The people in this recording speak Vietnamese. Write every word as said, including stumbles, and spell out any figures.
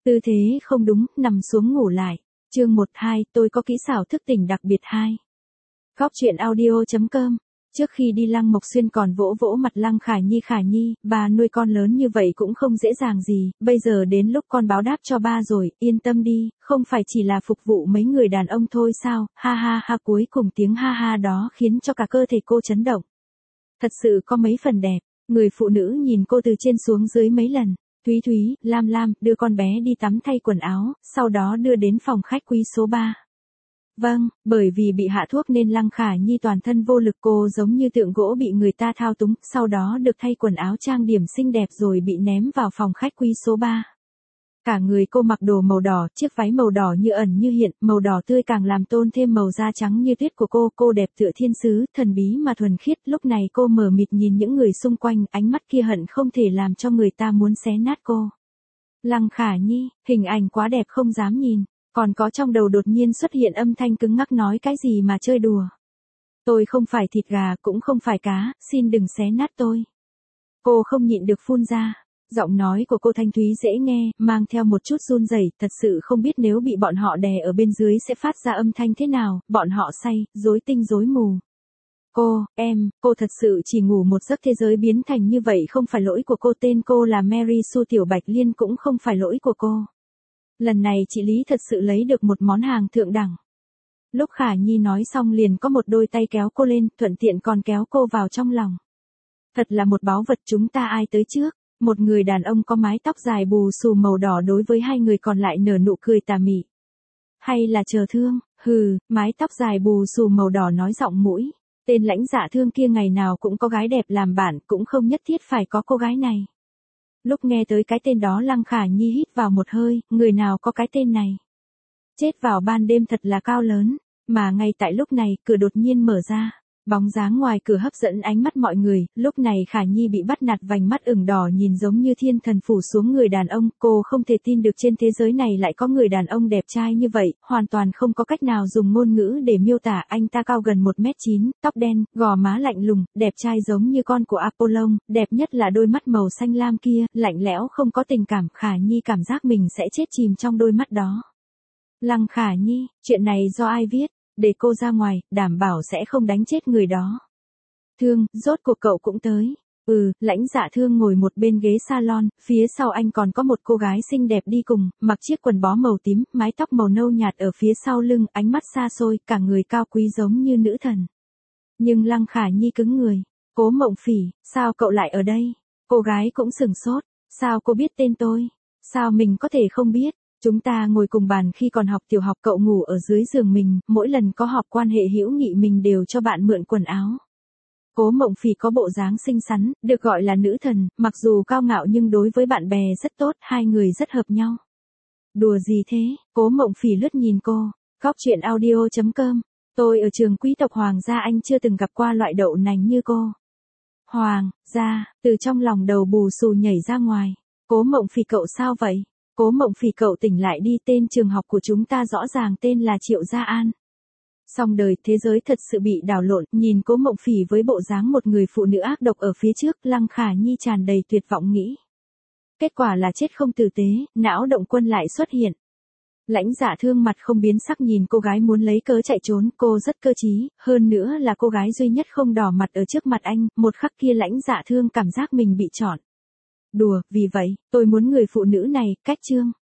Tư thế không đúng, nằm xuống ngủ lại. Chương một hai, tôi có kỹ xảo thức tỉnh đặc biệt hai. Góc truyện audio chấm com. Trước khi đi Lăng Mộc Xuyên còn vỗ vỗ mặt Lăng Khả Nhi. Khả Nhi, bà nuôi con lớn như vậy cũng không dễ dàng gì, bây giờ đến lúc con báo đáp cho ba rồi, yên tâm đi, không phải chỉ là phục vụ mấy người đàn ông thôi sao, ha ha ha. Cuối cùng tiếng ha ha đó khiến cho cả cơ thể cô chấn động. Thật sự có mấy phần đẹp, người phụ nữ nhìn cô từ trên xuống dưới mấy lần. Thúy Thúy, Lam Lam, đưa con bé đi tắm thay quần áo, sau đó đưa đến phòng khách quý số ba. Vâng, bởi vì bị hạ thuốc nên Lăng Khả Nhi toàn thân vô lực, cô giống như tượng gỗ bị người ta thao túng, sau đó được thay quần áo trang điểm xinh đẹp rồi bị ném vào phòng khách quý số ba. Cả người cô mặc đồ màu đỏ, chiếc váy màu đỏ như ẩn như hiện, màu đỏ tươi càng làm tôn thêm màu da trắng như tuyết của cô, cô đẹp tựa thiên sứ, thần bí mà thuần khiết. Lúc này cô mờ mịt nhìn những người xung quanh, ánh mắt kia hận không thể làm cho người ta muốn xé nát cô. Lăng Khả Nhi, hình ảnh quá đẹp không dám nhìn, còn có trong đầu đột nhiên xuất hiện âm thanh cứng ngắc nói cái gì mà chơi đùa. Tôi không phải thịt gà, cũng không phải cá, xin đừng xé nát tôi. Cô không nhịn được phun ra. Giọng nói của cô thanh thúy dễ nghe, mang theo một chút run rẩy, thật sự không biết nếu bị bọn họ đè ở bên dưới sẽ phát ra âm thanh thế nào, bọn họ say, rối tinh rối mù. Cô, em, cô thật sự chỉ ngủ một giấc thế giới biến thành như vậy không phải lỗi của cô, tên cô là Mary Sue Tiểu Bạch Liên cũng không phải lỗi của cô. Lần này chị Lý thật sự lấy được một món hàng thượng đẳng. Lúc Khả Nhi nói xong liền có một đôi tay kéo cô lên, thuận tiện còn kéo cô vào trong lòng. Thật là một báu vật, chúng ta ai tới trước? Một người đàn ông có mái tóc dài bù xù màu đỏ đối với hai người còn lại nở nụ cười tà mị. Hay là chờ thương, hừ, mái tóc dài bù xù màu đỏ nói giọng mũi. Tên lãnh dạ thương kia ngày nào cũng có gái đẹp làm bạn, cũng không nhất thiết phải có cô gái này. Lúc nghe tới cái tên đó Lăng Khả Nhi hít vào một hơi, người nào có cái tên này. Chết vào ban đêm thật là cao lớn, mà ngay tại lúc này cửa đột nhiên mở ra. Bóng dáng ngoài cửa hấp dẫn ánh mắt mọi người, lúc này Khả Nhi bị bắt nạt, vành mắt ửng đỏ nhìn giống như thiên thần phủ xuống người đàn ông, cô không thể tin được trên thế giới này lại có người đàn ông đẹp trai như vậy, hoàn toàn không có cách nào dùng ngôn ngữ để miêu tả. Anh ta cao gần một mét chín, tóc đen, gò má lạnh lùng, đẹp trai giống như con của Apollon, đẹp nhất là đôi mắt màu xanh lam kia, lạnh lẽo không có tình cảm, Khả Nhi cảm giác mình sẽ chết chìm trong đôi mắt đó. Lăng Khả Nhi, chuyện này do ai viết? Để cô ra ngoài, đảm bảo sẽ không đánh chết người đó. Thương, rốt cuộc cậu cũng tới. Ừ, lãnh dạ thương ngồi một bên ghế salon, phía sau anh còn có một cô gái xinh đẹp đi cùng, mặc chiếc quần bó màu tím, mái tóc màu nâu nhạt ở phía sau lưng, ánh mắt xa xôi, cả người cao quý giống như nữ thần. Nhưng Lăng Khả Nhi cứng người. Cố Mộng Phỉ, sao cậu lại ở đây? Cô gái cũng sửng sốt, sao cô biết tên tôi? Sao mình có thể không biết? Chúng ta ngồi cùng bàn khi còn học tiểu học, cậu ngủ ở dưới giường mình, mỗi lần có họp quan hệ hữu nghị mình đều cho bạn mượn quần áo. Cố Mộng Phỉ có bộ dáng xinh xắn, được gọi là nữ thần, mặc dù cao ngạo nhưng đối với bạn bè rất tốt, hai người rất hợp nhau. Đùa gì thế? Cố Mộng Phỉ lướt nhìn cô. Góc truyện audio chấm com. Tôi ở trường quý tộc Hoàng gia, anh chưa từng gặp qua loại đậu nành như cô. Hoàng gia, từ trong lòng đầu bù xù nhảy ra ngoài. Cố Mộng Phỉ, cậu sao vậy? Cố Mộng Phỉ, cậu tỉnh lại đi, tên trường học của chúng ta rõ ràng tên là Triệu Gia An. Xong đời, thế giới thật sự bị đảo lộn, nhìn Cố Mộng Phỉ với bộ dáng một người phụ nữ ác độc ở phía trước, Lăng Khả Nhi tràn đầy tuyệt vọng nghĩ. Kết quả là chết không tử tế, não động quân lại xuất hiện. Lãnh dạ thương mặt không biến sắc nhìn cô gái muốn lấy cớ chạy trốn, cô rất cơ trí, hơn nữa là cô gái duy nhất không đỏ mặt ở trước mặt anh, một khắc kia lãnh dạ thương cảm giác mình bị chọn. Đùa, vì vậy, tôi muốn người phụ nữ này, cách chương.